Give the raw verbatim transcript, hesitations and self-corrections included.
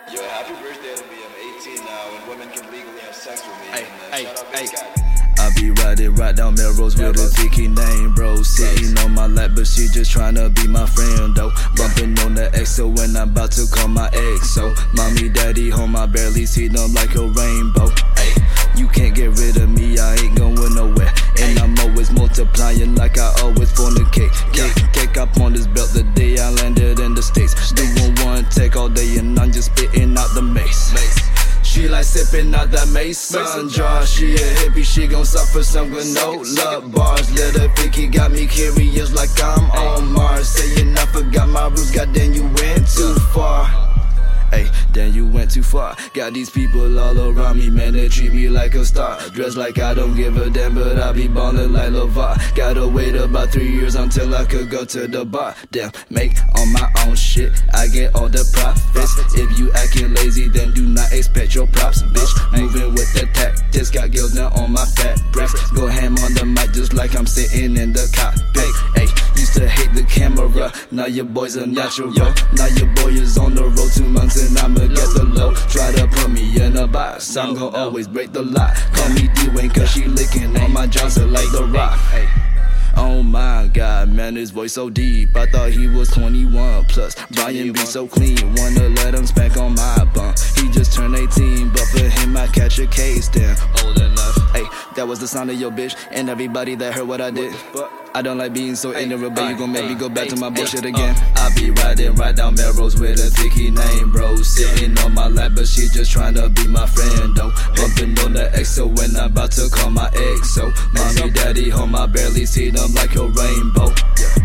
Yo, happy birthday to me. I'm eighteen now, and women can legally have sex with me. Hey, and, uh, hey, shout out hey. Big Sky. I be riding right down Melrose with a Vicky name, bro. Sitting on my lap, but she just tryna be my friend, though. Bumping on the X O when I'm about to call my ex. So, mommy, daddy, home, I barely see them like a rainbow. Ay, you can't get rid of me, I ain't going nowhere. And I'm always multiplying like I always fornicate. Cake, cake up on this belt the day I landed in the States. Doing one take all day and I'm just spitting out the mace. She like sipping out that Mason jar. She a hippie, she gon' suffer some granola bars. Little Vicky got me curious like I'm on Mars. Saying I forgot my roots, goddamn you went too far. Hey, then you went too far. Got these people all around me, man, they treat me like a star. Dressed like I don't give a damn, but I be ballin' like LeVar. Gotta wait about three years until I could go to the bar. Damn, make on my own shit, I get all the profits. If you acting lazy, then do not expect your props, bitch. Moving with the tactics, got girls now on my fat bricks. Go ham on the mic just like I'm sitting in the cockpit. Hey, used to hate the camera, now your boy's a natural. Now your boy is on the road two months and I'ma get the low. Try to put me in a box, I'm gon' always break the lock. Call me D-Wayne cause she licking on my Johnson like The Rock. Oh my god, man, his voice so deep. I thought he was twenty-one plus. Brian be so clean, wanna let him spank on my bum. He just turned eighteen, but for him I catch a case then. Old enough. Hey, that was the sound of your bitch and everybody that heard what I did. I don't like being so ignorant, but you gon' make me go back to my bullshit again. I be riding right down Melrose with a Vicky name, bro. Sitting on my lap, but she just tryna be my friend, though. Bumping on the X O when I'm about to call my ex. So, mommy, daddy, home, I barely see them like a rainbow.